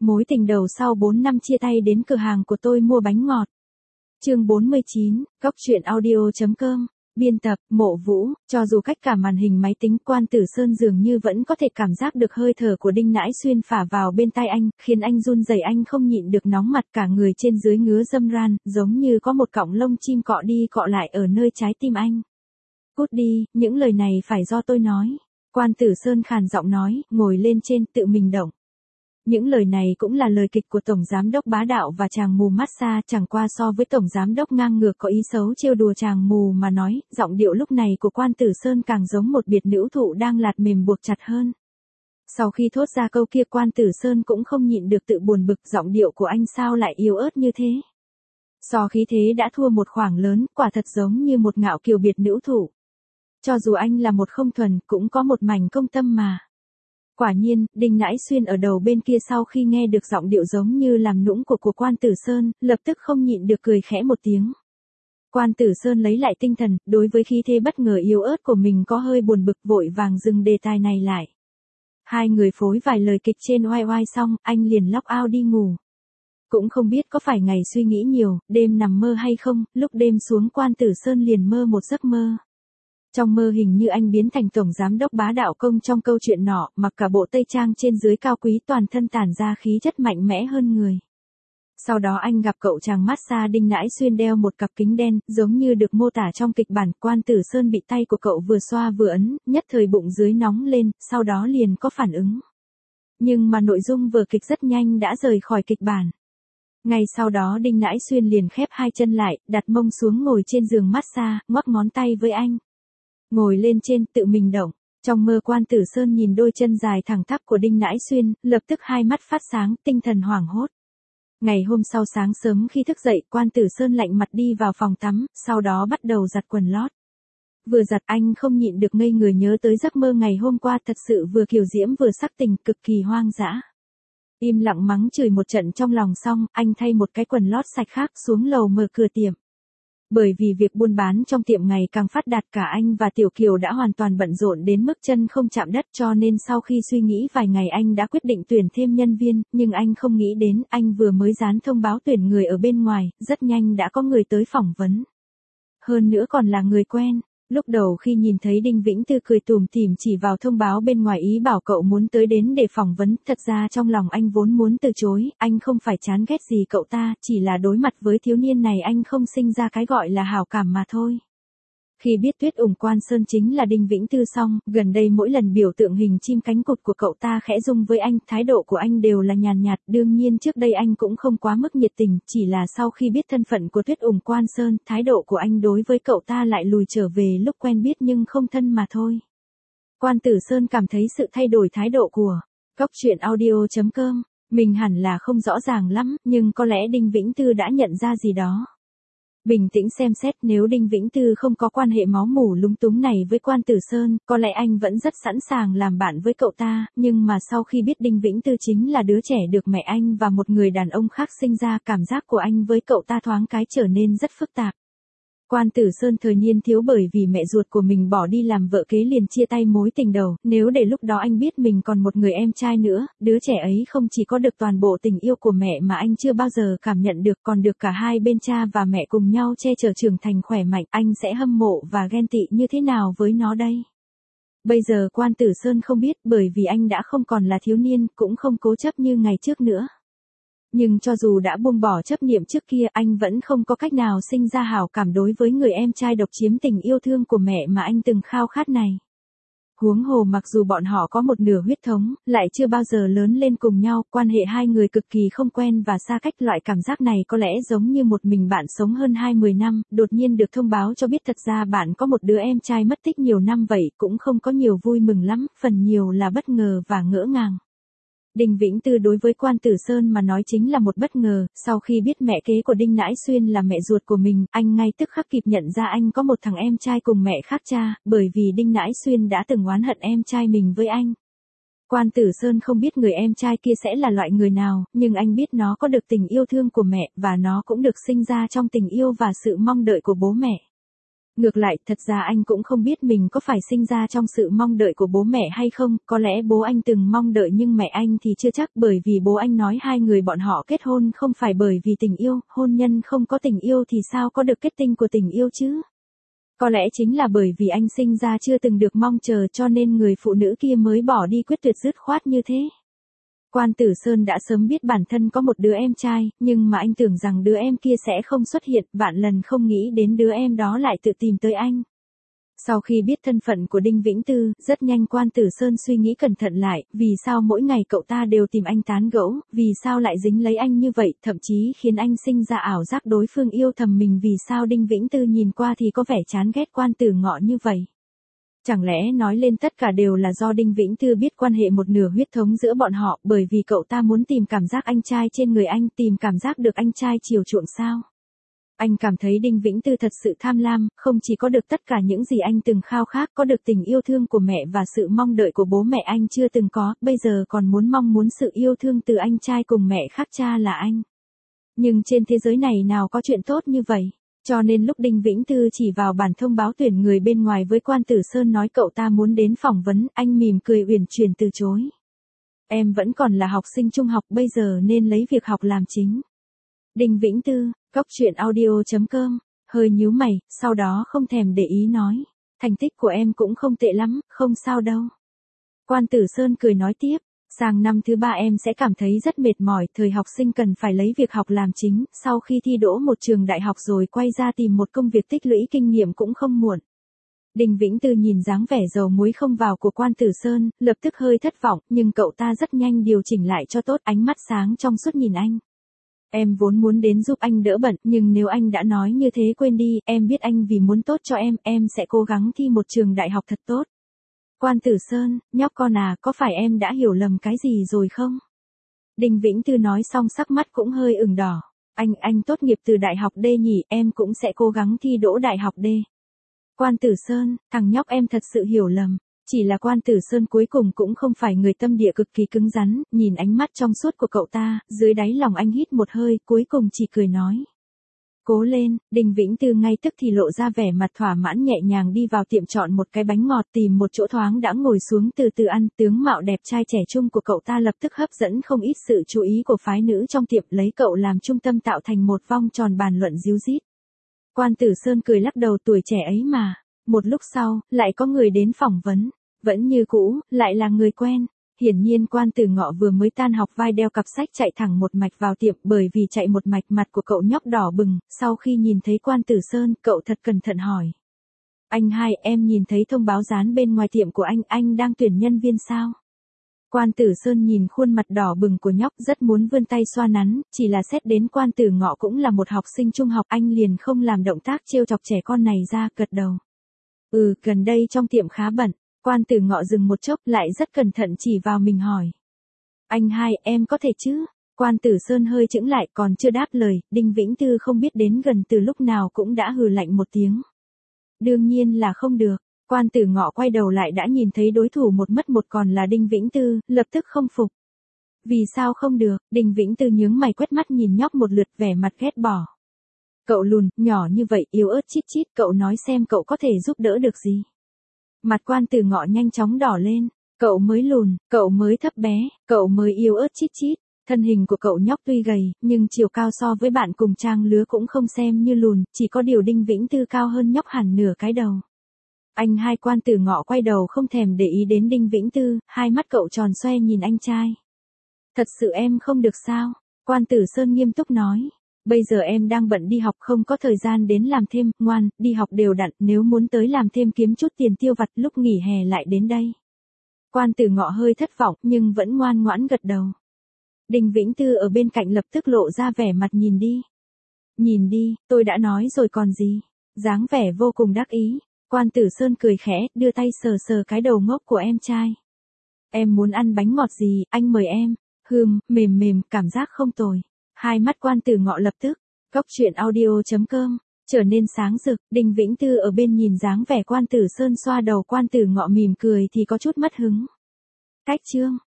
mối tình đầu sau 4 năm chia tay đến cửa hàng của tôi mua bánh ngọt. Chương 49, Góc truyện audio.com. Biên tập, Mộ Vũ. Cho dù cách cả màn hình máy tính, Quan Tử Sơn dường như vẫn có thể cảm giác được hơi thở của Đinh Nãi Xuyên phả vào bên tai anh, khiến anh run rẩy, anh không nhịn được nóng mặt, cả người trên dưới ngứa râm ran, giống như có một cọng lông chim cọ đi cọ lại ở nơi trái tim anh. Cút đi, những lời này phải do tôi nói. Quan Tử Sơn khàn giọng nói, ngồi lên trên, tự mình động. Những lời này cũng là lời kịch của Tổng Giám đốc bá đạo và chàng mù massage, chẳng qua so với Tổng Giám đốc ngang ngược có ý xấu trêu đùa chàng mù mà nói, giọng điệu lúc này của Quan Tử Sơn càng giống một biệt nữ thụ đang lạt mềm buộc chặt hơn. Sau khi thốt ra câu kia, Quan Tử Sơn cũng không nhịn được tự buồn bực, giọng điệu của anh sao lại yếu ớt như thế. So khí thế đã thua một khoảng lớn, quả thật giống như một ngạo kiều biệt nữ thụ. Cho dù anh là một không thuần, cũng có một mảnh công tâm mà. Quả nhiên, Đinh Nãi Xuyên ở đầu bên kia sau khi nghe được giọng điệu giống như làm nũng của Quan Tử Sơn, lập tức không nhịn được cười khẽ một tiếng. Quan Tử Sơn lấy lại tinh thần, đối với khí thế bất ngờ yếu ớt của mình có hơi buồn bực, vội vàng dừng đề tài này lại. Hai người phối vài lời kịch trên oai oai xong, anh liền log out đi ngủ. Cũng không biết có phải ngày suy nghĩ nhiều, đêm nằm mơ hay không, lúc đêm xuống Quan Tử Sơn liền mơ một giấc mơ. Trong mơ hình như anh biến thành Tổng Giám đốc bá đạo công trong câu chuyện nọ, mặc cả bộ tây trang trên dưới cao quý, toàn thân tản ra khí chất mạnh mẽ hơn người. Sau đó anh gặp cậu chàng massage Đinh Nãi Xuyên đeo một cặp kính đen, giống như được mô tả trong kịch bản. Quan Tử Sơn bị tay của cậu vừa xoa vừa ấn, nhất thời bụng dưới nóng lên, sau đó liền có phản ứng. Nhưng mà nội dung vở kịch rất nhanh đã rời khỏi kịch bản. Ngay sau đó Đinh Nãi Xuyên liền khép hai chân lại, đặt mông xuống ngồi trên giường massage, ngoắc ngón tay với anh. Ngồi lên trên, tự mình động. Trong mơ Quan Tử Sơn nhìn đôi chân dài thẳng tắp của Đinh Nãi Xuyên, lập tức hai mắt phát sáng, tinh thần hoảng hốt. Ngày hôm sau sáng sớm khi thức dậy, Quan Tử Sơn lạnh mặt đi vào phòng tắm, sau đó bắt đầu giặt quần lót. Vừa giặt anh không nhịn được ngây người nhớ tới giấc mơ ngày hôm qua, thật sự vừa kiều diễm vừa sắc tình, cực kỳ hoang dã. Im lặng mắng chửi một trận trong lòng xong, anh thay một cái quần lót sạch khác xuống lầu mở cửa tiệm. Bởi vì việc buôn bán trong tiệm ngày càng phát đạt, cả anh và Tiểu Kiều đã hoàn toàn bận rộn đến mức chân không chạm đất, cho nên sau khi suy nghĩ vài ngày anh đã quyết định tuyển thêm nhân viên, nhưng anh không nghĩ đến anh vừa mới dán thông báo tuyển người ở bên ngoài, rất nhanh đã có người tới phỏng vấn. Hơn nữa còn là người quen. Lúc đầu khi nhìn thấy Đinh Vĩnh Tư cười tủm tỉm chỉ vào thông báo bên ngoài ý bảo cậu muốn tới đến để phỏng vấn, thật ra trong lòng anh vốn muốn từ chối, anh không phải chán ghét gì cậu ta, chỉ là đối mặt với thiếu niên này anh không sinh ra cái gọi là hảo cảm mà thôi. Khi biết Tuyết Ủng Quan Sơn chính là Đinh Vĩnh Tư xong, gần đây mỗi lần biểu tượng hình chim cánh cụt của cậu ta khẽ rung với anh, thái độ của anh đều là nhàn nhạt, đương nhiên trước đây anh cũng không quá mức nhiệt tình, chỉ là sau khi biết thân phận của Tuyết Ủng Quan Sơn, thái độ của anh đối với cậu ta lại lùi trở về lúc quen biết nhưng không thân mà thôi. Quan Tử Sơn cảm thấy sự thay đổi thái độ của Góc truyện audio.com, mình hẳn là không rõ ràng lắm, nhưng có lẽ Đinh Vĩnh Tư đã nhận ra gì đó. Bình tĩnh xem xét, nếu Đinh Vĩnh Tư không có quan hệ máu mủ lúng túng này với Quan Tử Sơn, có lẽ anh vẫn rất sẵn sàng làm bạn với cậu ta, nhưng mà sau khi biết Đinh Vĩnh Tư chính là đứa trẻ được mẹ anh và một người đàn ông khác sinh ra, cảm giác của anh với cậu ta thoáng cái trở nên rất phức tạp. Quan Tử Sơn thời niên thiếu bởi vì mẹ ruột của mình bỏ đi làm vợ kế liền chia tay mối tình đầu, nếu để lúc đó anh biết mình còn một người em trai nữa, đứa trẻ ấy không chỉ có được toàn bộ tình yêu của mẹ mà anh chưa bao giờ cảm nhận được, còn được cả hai bên cha và mẹ cùng nhau che chở trưởng thành khỏe mạnh, anh sẽ hâm mộ và ghen tị như thế nào với nó đây? Bây giờ Quan Tử Sơn không biết, bởi vì anh đã không còn là thiếu niên, cũng không cố chấp như ngày trước nữa. Nhưng cho dù đã buông bỏ chấp niệm trước kia, anh vẫn không có cách nào sinh ra hảo cảm đối với người em trai độc chiếm tình yêu thương của mẹ mà anh từng khao khát này. Huống hồ mặc dù bọn họ có một nửa huyết thống, lại chưa bao giờ lớn lên cùng nhau, quan hệ hai người cực kỳ không quen và xa cách, loại cảm giác này có lẽ giống như một mình bạn sống hơn 20 năm, đột nhiên được thông báo cho biết thật ra bạn có một đứa em trai mất tích nhiều năm vậy, cũng không có nhiều vui mừng lắm, phần nhiều là bất ngờ và ngỡ ngàng. Đinh Vĩnh Tư đối với Quan Tử Sơn mà nói chính là một bất ngờ, sau khi biết mẹ kế của Đinh Nãi Xuyên là mẹ ruột của mình, anh ngay tức khắc kịp nhận ra anh có một thằng em trai cùng mẹ khác cha, bởi vì Đinh Nãi Xuyên đã từng oán hận em trai mình với anh. Quan Tử Sơn không biết người em trai kia sẽ là loại người nào, nhưng anh biết nó có được tình yêu thương của mẹ, và nó cũng được sinh ra trong tình yêu và sự mong đợi của bố mẹ. Ngược lại, thật ra anh cũng không biết mình có phải sinh ra trong sự mong đợi của bố mẹ hay không, có lẽ bố anh từng mong đợi nhưng mẹ anh thì chưa chắc, bởi vì bố anh nói hai người bọn họ kết hôn không phải bởi vì tình yêu, hôn nhân không có tình yêu thì sao có được kết tinh của tình yêu chứ? Có lẽ chính là bởi vì anh sinh ra chưa từng được mong chờ cho nên người phụ nữ kia mới bỏ đi quyết tuyệt dứt khoát như thế. Quan Tử Sơn đã sớm biết bản thân có một đứa em trai, nhưng mà anh tưởng rằng đứa em kia sẽ không xuất hiện, vạn lần không nghĩ đến đứa em đó lại tự tìm tới anh. Sau khi biết thân phận của Đinh Vĩnh Tư, rất nhanh Quan Tử Sơn suy nghĩ cẩn thận lại, vì sao mỗi ngày cậu ta đều tìm anh tán gẫu, vì sao lại dính lấy anh như vậy, thậm chí khiến anh sinh ra ảo giác đối phương yêu thầm mình, vì sao Đinh Vĩnh Tư nhìn qua thì có vẻ chán ghét Quan Tử Ngọ như vậy. Chẳng lẽ nói lên tất cả đều là do Đinh Vĩnh Tư biết quan hệ một nửa huyết thống giữa bọn họ, bởi vì cậu ta muốn tìm cảm giác anh trai trên người anh, tìm cảm giác được anh trai chiều chuộng sao? Anh cảm thấy Đinh Vĩnh Tư thật sự tham lam, không chỉ có được tất cả những gì anh từng khao khát, có được tình yêu thương của mẹ và sự mong đợi của bố mẹ anh chưa từng có, bây giờ còn mong muốn sự yêu thương từ anh trai cùng mẹ khác cha là anh. Nhưng trên thế giới này nào có chuyện tốt như vậy? Cho nên lúc Đinh Vĩnh Tư chỉ vào bản thông báo tuyển người bên ngoài với Quan Tử Sơn nói cậu ta muốn đến phỏng vấn, anh mỉm cười uyển chuyển từ chối. Em vẫn còn là học sinh trung học, bây giờ nên lấy việc học làm chính. Đinh Vĩnh Tư, goctruyện.audio.com, hơi nhíu mày, sau đó không thèm để ý nói. Thành tích của em cũng không tệ lắm, không sao đâu. Quan Tử Sơn cười nói tiếp. Sang năm thứ 3 em sẽ cảm thấy rất mệt mỏi, thời học sinh cần phải lấy việc học làm chính, sau khi thi đỗ một trường đại học rồi quay ra tìm một công việc tích lũy kinh nghiệm cũng không muộn. Đinh Vĩnh Tư nhìn dáng vẻ dầu muối không vào của Quan Tử Sơn, lập tức hơi thất vọng, nhưng cậu ta rất nhanh điều chỉnh lại cho tốt, ánh mắt sáng trong suốt nhìn anh. Em vốn muốn đến giúp anh đỡ bận, nhưng nếu anh đã nói như thế quên đi, em biết anh vì muốn tốt cho em sẽ cố gắng thi một trường đại học thật tốt. Quan Tử Sơn, nhóc con à, có phải em đã hiểu lầm cái gì rồi không? Đinh Vĩnh Tư nói xong sắc mắt cũng hơi ửng đỏ. Anh tốt nghiệp từ đại học D nhỉ, em cũng sẽ cố gắng thi đỗ đại học D. Quan Tử Sơn, thằng nhóc em thật sự hiểu lầm. Chỉ là Quan Tử Sơn cuối cùng cũng không phải người tâm địa cực kỳ cứng rắn, nhìn ánh mắt trong suốt của cậu ta, dưới đáy lòng anh hít một hơi, cuối cùng chỉ cười nói. Cố lên, Đinh Vĩnh Tư ngay tức thì lộ ra vẻ mặt thỏa mãn, nhẹ nhàng đi vào tiệm chọn một cái bánh ngọt, tìm một chỗ thoáng đãng ngồi xuống từ từ ăn, tướng mạo đẹp trai trẻ trung của cậu ta lập tức hấp dẫn không ít sự chú ý của phái nữ trong tiệm, lấy cậu làm trung tâm tạo thành một vòng tròn bàn luận ríu rít. Quan Tử Sơn cười lắc đầu, tuổi trẻ ấy mà. Một lúc sau, lại có người đến phỏng vấn, vẫn như cũ, lại là người quen. Hiển nhiên Quan Tử Ngọ vừa mới tan học vai đeo cặp sách chạy thẳng một mạch vào tiệm, bởi vì chạy một mạch mặt của cậu nhóc đỏ bừng, sau khi nhìn thấy Quan Tử Sơn, cậu thật cẩn thận hỏi. Anh hai, em nhìn thấy thông báo dán bên ngoài tiệm của anh đang tuyển nhân viên sao? Quan Tử Sơn nhìn khuôn mặt đỏ bừng của nhóc rất muốn vươn tay xoa nắn, chỉ là xét đến Quan Tử Ngọ cũng là một học sinh trung học, anh liền không làm động tác trêu chọc trẻ con này ra, gật đầu. Gần đây trong tiệm khá bận. Quan Tử Ngọ dừng một chốc lại rất cẩn thận chỉ vào mình hỏi. Anh hai, em có thể chứ? Quan Tử Sơn hơi chững lại, còn chưa đáp lời, Đinh Vĩnh Tư không biết đến gần từ lúc nào cũng đã hừ lạnh một tiếng. Đương nhiên là không được. Quan Tử Ngọ quay đầu lại đã nhìn thấy đối thủ một mất một còn là Đinh Vĩnh Tư, lập tức không phục. Vì sao không được? Đinh Vĩnh Tư nhướng mày quét mắt nhìn nhóc một lượt, vẻ mặt ghét bỏ. Cậu lùn, nhỏ như vậy, yếu ớt chít chít, cậu nói xem cậu có thể giúp đỡ được gì? Mặt Quan Tử Ngọ nhanh chóng đỏ lên, cậu mới lùn, cậu mới thấp bé, cậu mới yếu ớt chít chít. Thân hình của cậu nhóc tuy gầy, nhưng chiều cao so với bạn cùng trang lứa cũng không xem như lùn, chỉ có điều Đinh Vĩnh Tư cao hơn nhóc hẳn nửa cái đầu. Anh hai, Quan Tử Ngọ quay đầu không thèm để ý đến Đinh Vĩnh Tư, hai mắt cậu tròn xoe nhìn anh trai. Thật sự em không được sao? Quan Tử Sơn nghiêm túc nói. Bây giờ em đang bận đi học không có thời gian đến làm thêm, ngoan, đi học đều đặn, nếu muốn tới làm thêm kiếm chút tiền tiêu vặt lúc nghỉ hè lại đến đây. Quan Tử Ngọ hơi thất vọng nhưng vẫn ngoan ngoãn gật đầu. Đinh Vĩnh Tư ở bên cạnh lập tức lộ ra vẻ mặt nhìn đi. Nhìn đi, tôi đã nói rồi còn gì. Dáng vẻ vô cùng đắc ý. Quan Tử Sơn cười khẽ, đưa tay sờ sờ cái đầu ngốc của em trai. Em muốn ăn bánh ngọt gì, anh mời em. Mềm mềm, cảm giác không tồi. Hai mắt Quan Tử Ngọ lập tức, goctruyện.audio.com, trở nên sáng rực. Đinh Vĩnh Tư ở bên nhìn dáng vẻ Quan Tử Sơn xoa đầu Quan Tử Ngọ mỉm cười thì có chút mất hứng. Cách chương.